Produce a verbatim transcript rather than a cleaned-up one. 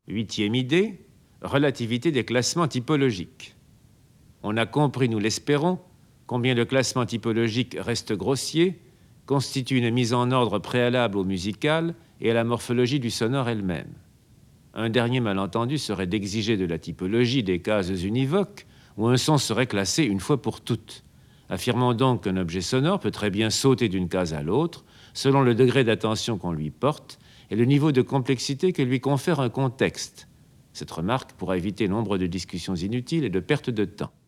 Huitième idée, relativité des classements typologiques. On a compris, nous l'espérons, combien le classement typologique reste grossier, constitue une mise en ordre préalable au musical et à la morphologie du sonore elle-même. Un dernier malentendu serait d'exiger de la typologie des cases univoques où un son serait classé une fois pour toutes. Affirmons donc qu'un objet sonore peut très bien sauter d'une case à l'autre selon le degré d'attention qu'on lui porte et le niveau de complexité que lui confère un contexte. Cette remarque pourra éviter nombre de discussions inutiles et de perte de temps.